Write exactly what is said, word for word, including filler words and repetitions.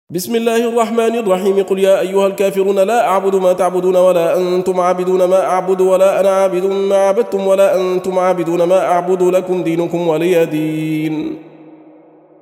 بسم الله الرحمن الرحيم. قل يا أيها الكافرون لا أعبد ما تعبدون ولا أنتم عابدون ما أعبد ولا أنا عابد ما عبدتم ولا أنتم عابدون ما أعبد لكم دينكم ولي دين.